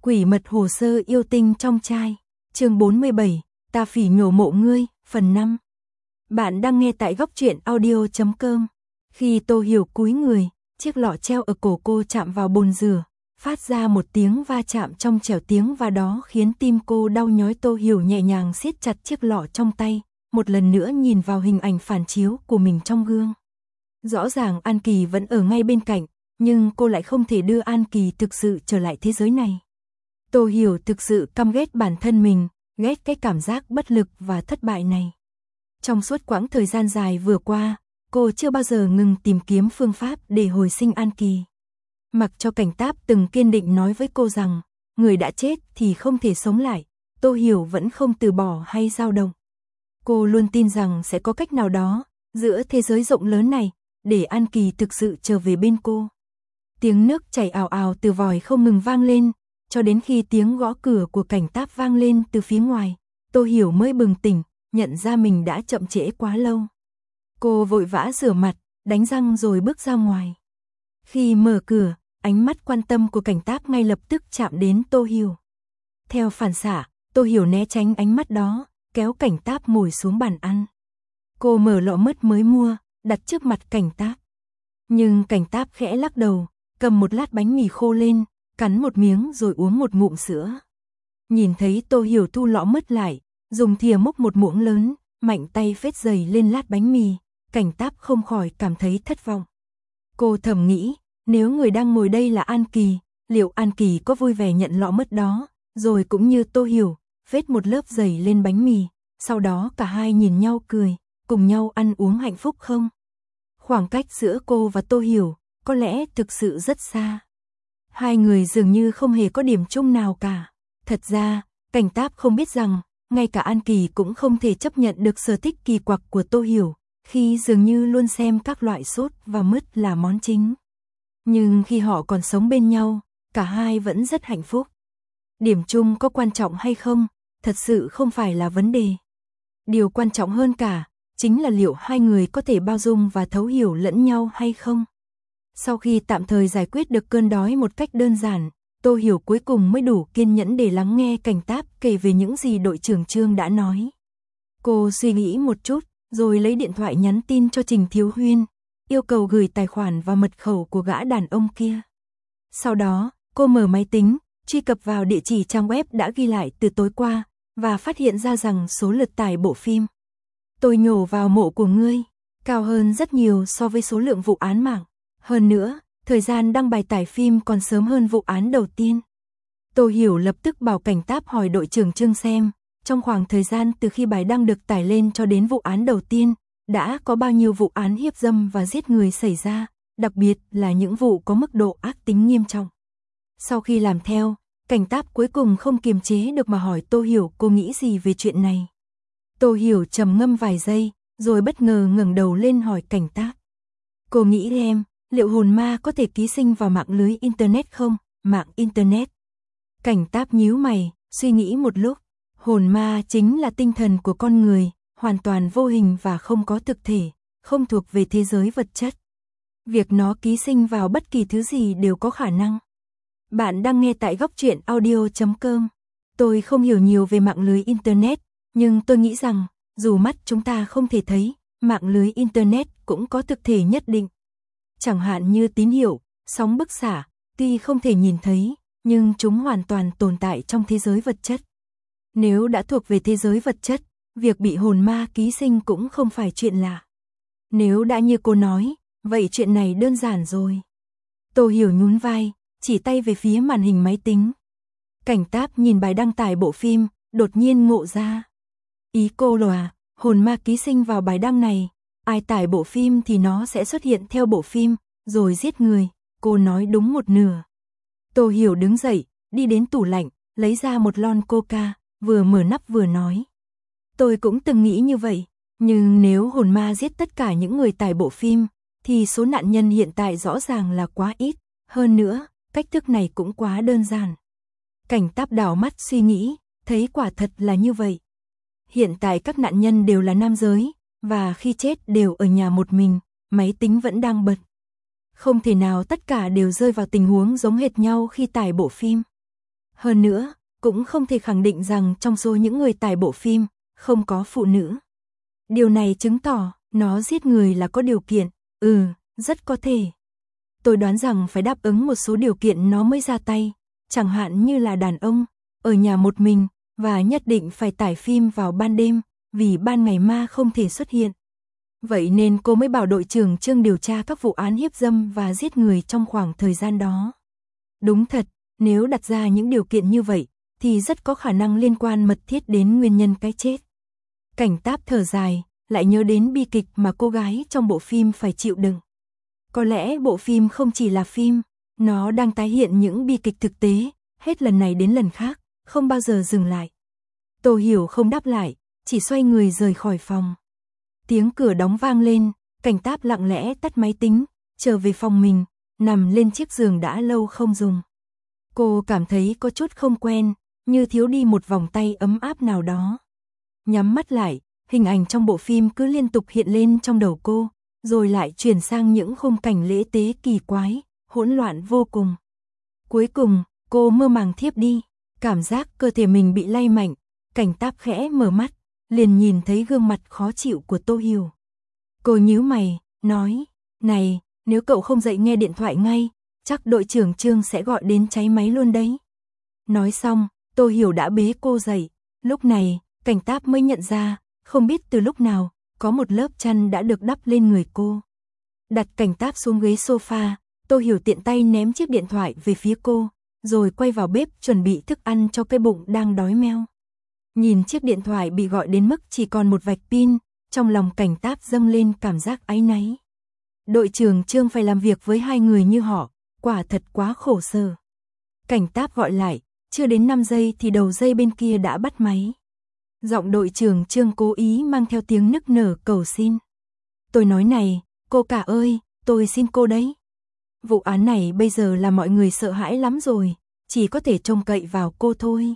Quỷ mật hồ sơ yêu tinh trong trai. Chương 47, ta phỉ nhổ mộ ngươi, phần 5. Bạn đang nghe tại góc truyện audio.com. Khi Tô Hiểu cúi người, chiếc lọ treo ở cổ cô chạm vào bồn rửa, phát ra một tiếng va chạm trong trẻo, tiếng và đó khiến tim cô đau nhói. Tô Hiểu nhẹ nhàng siết chặt chiếc lọ trong tay, một lần nữa nhìn vào hình ảnh phản chiếu của mình trong gương. Rõ ràng An Kỳ vẫn ở ngay bên cạnh, nhưng cô lại không thể đưa An Kỳ thực sự trở lại thế giới này. Tô Hiểu thực sự căm ghét bản thân mình, ghét cái cảm giác bất lực và thất bại này. Trong suốt quãng thời gian dài vừa qua, cô chưa bao giờ ngừng tìm kiếm phương pháp để hồi sinh An Kỳ. Mặc cho Cảnh Táp từng kiên định nói với cô rằng, người đã chết thì không thể sống lại, Tô Hiểu vẫn không từ bỏ hay dao động. Cô luôn tin rằng sẽ có cách nào đó, giữa thế giới rộng lớn này, để An Kỳ thực sự trở về bên cô. Tiếng nước chảy ào ào từ vòi không ngừng vang lên, cho đến khi tiếng gõ cửa của Cảnh Táp vang lên từ phía ngoài, Tô Hiểu mới bừng tỉnh, nhận ra mình đã chậm trễ quá lâu. Cô vội vã rửa mặt, đánh răng rồi bước ra ngoài. Khi mở cửa, ánh mắt quan tâm của Cảnh Táp ngay lập tức chạm đến Tô Hiểu. Theo phản xạ, Tô Hiểu né tránh ánh mắt đó, kéo Cảnh Táp ngồi xuống bàn ăn. Cô mở lọ mứt mới mua, đặt trước mặt Cảnh Táp. Nhưng Cảnh Táp khẽ lắc đầu, cầm một lát bánh mì khô lên, cắn một miếng rồi uống một ngụm sữa. Nhìn thấy Tô Hiểu thu lọ mứt lại, dùng thìa múc một muỗng lớn, mạnh tay phết dày lên lát bánh mì, Cảnh Táp không khỏi cảm thấy thất vọng. Cô thầm nghĩ, nếu người đang ngồi đây là An Kỳ, liệu An Kỳ có vui vẻ nhận lọ mứt đó, rồi cũng như Tô Hiểu, phết một lớp dày lên bánh mì, sau đó cả hai nhìn nhau cười, cùng nhau ăn uống hạnh phúc không? Khoảng cách giữa cô và Tô Hiểu, có lẽ thực sự rất xa. Hai người dường như không hề có điểm chung nào cả. Thật ra, Cảnh Táp không biết rằng, ngay cả An Kỳ cũng không thể chấp nhận được sở thích kỳ quặc của Tô Hiểu, khi dường như luôn xem các loại sốt và mứt là món chính. Nhưng khi họ còn sống bên nhau, cả hai vẫn rất hạnh phúc. Điểm chung có quan trọng hay không, thật sự không phải là vấn đề. Điều quan trọng hơn cả, chính là liệu hai người có thể bao dung và thấu hiểu lẫn nhau hay không. Sau khi tạm thời giải quyết được cơn đói một cách đơn giản, Tô Hiểu cuối cùng mới đủ kiên nhẫn để lắng nghe Cảnh Táp kể về những gì đội trưởng Trương đã nói. Cô suy nghĩ một chút, rồi lấy điện thoại nhắn tin cho Trình Thiếu Huyên, yêu cầu gửi tài khoản và mật khẩu của gã đàn ông kia. Sau đó, cô mở máy tính, truy cập vào địa chỉ trang web đã ghi lại từ tối qua, và phát hiện ra rằng số lượt tải bộ phim Tôi nhổ vào mộ của ngươi cao hơn rất nhiều so với số lượng vụ án mạng. Hơn nữa, thời gian đăng bài tải phim còn sớm hơn vụ án đầu tiên. Tô Hiểu lập tức bảo Cảnh Táp hỏi đội trưởng Trương xem, trong khoảng thời gian từ khi bài đăng được tải lên cho đến vụ án đầu tiên, đã có bao nhiêu vụ án hiếp dâm và giết người xảy ra, đặc biệt là những vụ có mức độ ác tính nghiêm trọng. Sau khi làm theo, Cảnh Táp cuối cùng không kiềm chế được mà hỏi Tô Hiểu cô nghĩ gì về chuyện này. Tô Hiểu trầm ngâm vài giây, rồi bất ngờ ngẩng đầu lên hỏi Cảnh Táp. Cô nghĩ em, liệu hồn ma có thể ký sinh vào mạng lưới Internet không? Mạng Internet. Cảnh Táp nhíu mày, suy nghĩ một lúc. Hồn ma chính là tinh thần của con người, hoàn toàn vô hình và không có thực thể, không thuộc về thế giới vật chất. Việc nó ký sinh vào bất kỳ thứ gì đều có khả năng. Bạn đang nghe tại góc truyện audio.com. Tôi không hiểu nhiều về mạng lưới Internet, nhưng tôi nghĩ rằng, dù mắt chúng ta không thể thấy, mạng lưới Internet cũng có thực thể nhất định. Chẳng hạn như tín hiệu, sóng bức xạ, tuy không thể nhìn thấy, nhưng chúng hoàn toàn tồn tại trong thế giới vật chất. Nếu đã thuộc về thế giới vật chất, việc bị hồn ma ký sinh cũng không phải chuyện lạ. Nếu đã như cô nói, vậy chuyện này đơn giản rồi. Tô Hiểu nhún vai, chỉ tay về phía màn hình máy tính. Cảnh Táp nhìn bài đăng tải bộ phim, đột nhiên ngộ ra. Ý cô là, hồn ma ký sinh vào bài đăng này, ai tải bộ phim thì nó sẽ xuất hiện theo bộ phim, rồi giết người, cô nói đúng một nửa. Tô Hiểu đứng dậy, đi đến tủ lạnh, lấy ra một lon coca, vừa mở nắp vừa nói. Tôi cũng từng nghĩ như vậy, nhưng nếu hồn ma giết tất cả những người tải bộ phim, thì số nạn nhân hiện tại rõ ràng là quá ít, hơn nữa, cách thức này cũng quá đơn giản. Cảnh Táp đảo mắt suy nghĩ, thấy quả thật là như vậy. Hiện tại các nạn nhân đều là nam giới, và khi chết đều ở nhà một mình, máy tính vẫn đang bật. Không thể nào tất cả đều rơi vào tình huống giống hệt nhau khi tải bộ phim. Hơn nữa, cũng không thể khẳng định rằng trong số những người tải bộ phim, không có phụ nữ. Điều này chứng tỏ, nó giết người là có điều kiện, rất có thể. Tôi đoán rằng phải đáp ứng một số điều kiện nó mới ra tay, chẳng hạn như là đàn ông, ở nhà một mình, và nhất định phải tải phim vào ban đêm, vì ban ngày ma không thể xuất hiện. Vậy nên cô mới bảo đội trưởng Trương điều tra các vụ án hiếp dâm và giết người trong khoảng thời gian đó. Đúng thật, nếu đặt ra những điều kiện như vậy, thì rất có khả năng liên quan mật thiết đến nguyên nhân cái chết. Cảnh Táp thở dài, lại nhớ đến bi kịch mà cô gái trong bộ phim phải chịu đựng. Có lẽ bộ phim không chỉ là phim, nó đang tái hiện những bi kịch thực tế, hết lần này đến lần khác, không bao giờ dừng lại. Tô Hiểu không đáp lại, chỉ xoay người rời khỏi phòng. Tiếng cửa đóng vang lên, Cảnh Táp lặng lẽ tắt máy tính, trở về phòng mình, nằm lên chiếc giường đã lâu không dùng. Cô cảm thấy có chút không quen, như thiếu đi một vòng tay ấm áp nào đó. Nhắm mắt lại, hình ảnh trong bộ phim cứ liên tục hiện lên trong đầu cô, rồi lại chuyển sang những khung cảnh lễ tế kỳ quái, hỗn loạn vô cùng. Cuối cùng, cô mơ màng thiếp đi, cảm giác cơ thể mình bị lay mạnh, Cảnh Táp khẽ mở mắt, liền nhìn thấy gương mặt khó chịu của Tô Hiểu. Cô nhíu mày, nói, này, nếu cậu không dậy nghe điện thoại ngay, chắc đội trưởng Trương sẽ gọi đến cháy máy luôn đấy. Nói xong, Tô Hiểu đã bế cô dậy, lúc này, Cảnh Táp mới nhận ra, không biết từ lúc nào, có một lớp chăn đã được đắp lên người cô. Đặt Cảnh Táp xuống ghế sofa, Tô Hiểu tiện tay ném chiếc điện thoại về phía cô, rồi quay vào bếp chuẩn bị thức ăn cho cái bụng đang đói meo. Nhìn chiếc điện thoại bị gọi đến mức chỉ còn một vạch pin, trong lòng Cảnh Táp dâng lên cảm giác áy náy. Đội trưởng Trương phải làm việc với hai người như họ, quả thật quá khổ sở. Cảnh Táp gọi lại, chưa đến 5 giây thì đầu dây bên kia đã bắt máy. Giọng đội trưởng Trương cố ý mang theo tiếng nức nở cầu xin. Tôi nói này, cô cả ơi, tôi xin cô đấy. Vụ án này bây giờ là mọi người sợ hãi lắm rồi, chỉ có thể trông cậy vào cô thôi.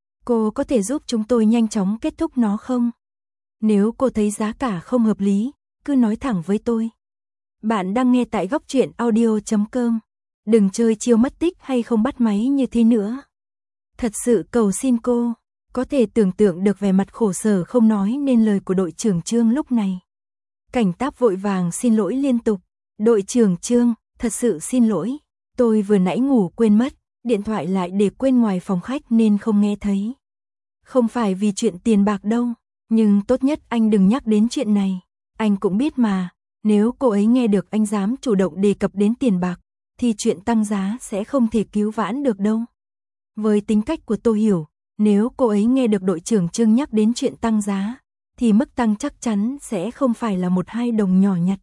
Cô có thể giúp chúng tôi nhanh chóng kết thúc nó không? Nếu cô thấy giá cả không hợp lý, cứ nói thẳng với tôi. Bạn đang nghe tại Góc Truyện Audio.com. Đừng chơi chiêu mất tích hay không bắt máy như thế nữa. Thật sự cầu xin cô. Có thể tưởng tượng được vẻ mặt khổ sở không nói nên lời của đội trưởng Trương lúc này. Cảnh Táp vội vàng xin lỗi liên tục. Đội trưởng Trương, thật sự xin lỗi. Tôi vừa nãy ngủ quên mất, điện thoại lại để quên ngoài phòng khách nên không nghe thấy. Không phải vì chuyện tiền bạc đâu, nhưng tốt nhất anh đừng nhắc đến chuyện này. Anh cũng biết mà, nếu cô ấy nghe được anh dám chủ động đề cập đến tiền bạc, thì chuyện tăng giá sẽ không thể cứu vãn được đâu. Với tính cách của Tô Hiểu, nếu cô ấy nghe được đội trưởng Trương nhắc đến chuyện tăng giá, thì mức tăng chắc chắn sẽ không phải là 1-2 đồng nhỏ nhặt.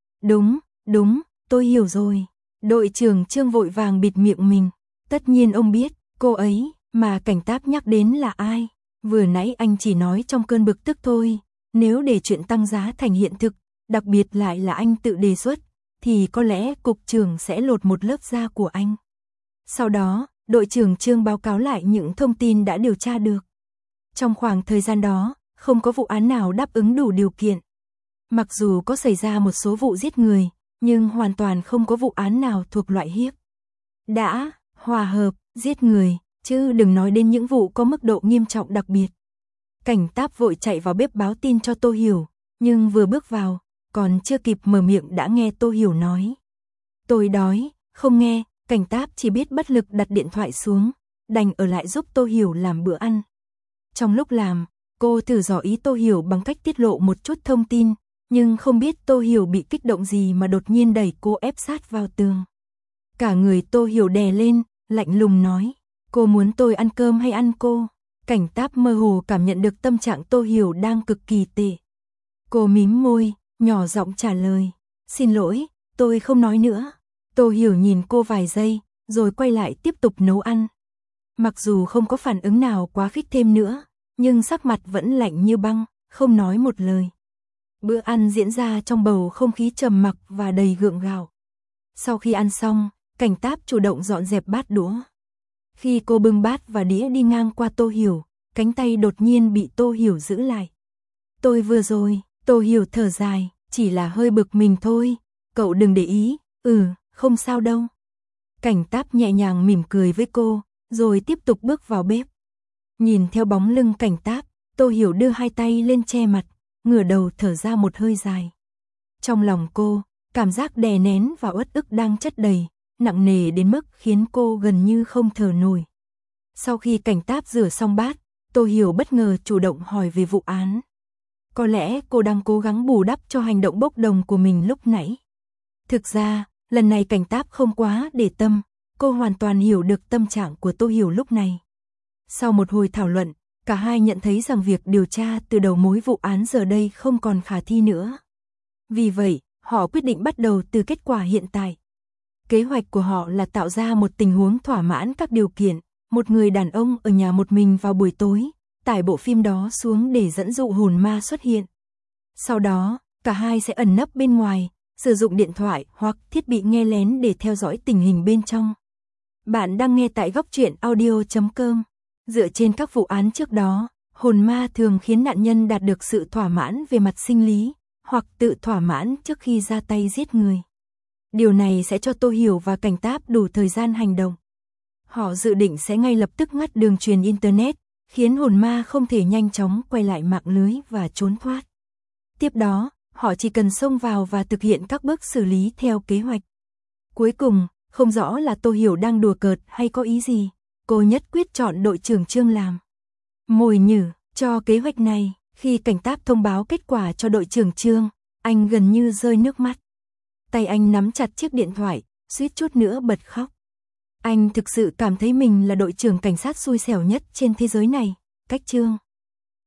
Đúng, tôi hiểu rồi. Đội trưởng Trương vội vàng bịt miệng mình. Tất nhiên ông biết, cô ấy, mà Cảnh Táp nhắc đến là ai. Vừa nãy anh chỉ nói trong cơn bực tức thôi. Nếu để chuyện tăng giá thành hiện thực, đặc biệt lại là anh tự đề xuất, thì có lẽ cục trưởng sẽ lột một lớp da của anh. Sau đó, đội trưởng Trương báo cáo lại những thông tin đã điều tra được. Trong khoảng thời gian đó, không có vụ án nào đáp ứng đủ điều kiện. Mặc dù có xảy ra một số vụ giết người, nhưng hoàn toàn không có vụ án nào thuộc loại hiếp. Đã, hòa hợp, giết người, chứ đừng nói đến những vụ có mức độ nghiêm trọng đặc biệt. Cảnh Táp vội chạy vào bếp báo tin cho Tô Hiểu, nhưng vừa bước vào, còn chưa kịp mở miệng đã nghe Tô Hiểu nói. Tôi đói, không nghe, Cảnh Táp chỉ biết bất lực đặt điện thoại xuống, đành ở lại giúp Tô Hiểu làm bữa ăn. Trong lúc làm, cô thử dò ý Tô Hiểu bằng cách tiết lộ một chút thông tin, nhưng không biết Tô Hiểu bị kích động gì mà đột nhiên đẩy cô ép sát vào tường. Cả người Tô Hiểu đè lên, lạnh lùng nói, cô muốn tôi ăn cơm hay ăn cô? Cảnh Táp mơ hồ cảm nhận được tâm trạng Tô Hiểu đang cực kỳ tệ. Cô mím môi, nhỏ giọng trả lời, xin lỗi, tôi không nói nữa. Tô Hiểu nhìn cô vài giây, rồi quay lại tiếp tục nấu ăn. Mặc dù không có phản ứng nào quá khích thêm nữa, nhưng sắc mặt vẫn lạnh như băng, không nói một lời. Bữa ăn diễn ra trong bầu không khí trầm mặc và đầy gượng gạo. Sau khi ăn xong, Cảnh Táp chủ động dọn dẹp bát đũa. Khi cô bưng bát và đĩa đi ngang qua Tô Hiểu, cánh tay đột nhiên bị Tô Hiểu giữ lại. Tôi vừa rồi, Tô Hiểu thở dài, chỉ là hơi bực mình thôi, cậu đừng để ý, không sao đâu. Cảnh Táp nhẹ nhàng mỉm cười với cô, rồi tiếp tục bước vào bếp. Nhìn theo bóng lưng Cảnh Táp, Tô Hiểu đưa hai tay lên che mặt, ngửa đầu thở ra một hơi dài. Trong lòng cô, cảm giác đè nén và uất ức đang chất đầy, nặng nề đến mức khiến cô gần như không thở nổi. Sau khi Cảnh Táp rửa xong bát, Tô Hiểu bất ngờ chủ động hỏi về vụ án. Có lẽ cô đang cố gắng bù đắp cho hành động bốc đồng của mình lúc nãy. Thực ra, lần này Cảnh Táp không quá để tâm, cô hoàn toàn hiểu được tâm trạng của Tô Hiểu lúc này. Sau một hồi thảo luận, cả hai nhận thấy rằng việc điều tra từ đầu mối vụ án giờ đây không còn khả thi nữa. Vì vậy, họ quyết định bắt đầu từ kết quả hiện tại. Kế hoạch của họ là tạo ra một tình huống thỏa mãn các điều kiện, một người đàn ông ở nhà một mình vào buổi tối, tải bộ phim đó xuống để dẫn dụ hồn ma xuất hiện. Sau đó, cả hai sẽ ẩn nấp bên ngoài, sử dụng điện thoại hoặc thiết bị nghe lén để theo dõi tình hình bên trong. Bạn đang nghe tại góc truyện audio.com. Dựa trên các vụ án trước đó, hồn ma thường khiến nạn nhân đạt được sự thỏa mãn về mặt sinh lý, hoặc tự thỏa mãn trước khi ra tay giết người. Điều này sẽ cho Tô Hiểu và Cảnh Táp đủ thời gian hành động. Họ dự định sẽ ngay lập tức ngắt đường truyền Internet, khiến hồn ma không thể nhanh chóng quay lại mạng lưới và trốn thoát. Tiếp đó, họ chỉ cần xông vào và thực hiện các bước xử lý theo kế hoạch. Cuối cùng, không rõ là Tô Hiểu đang đùa cợt hay có ý gì, cô nhất quyết chọn đội trưởng Trương làm mồi nhử cho kế hoạch này. Khi Cảnh Táp thông báo kết quả cho đội trưởng Trương, anh gần như rơi nước mắt. Tay anh nắm chặt chiếc điện thoại, suýt chút nữa bật khóc. Anh thực sự cảm thấy mình là đội trưởng cảnh sát xui xẻo nhất trên thế giới này, cách Trương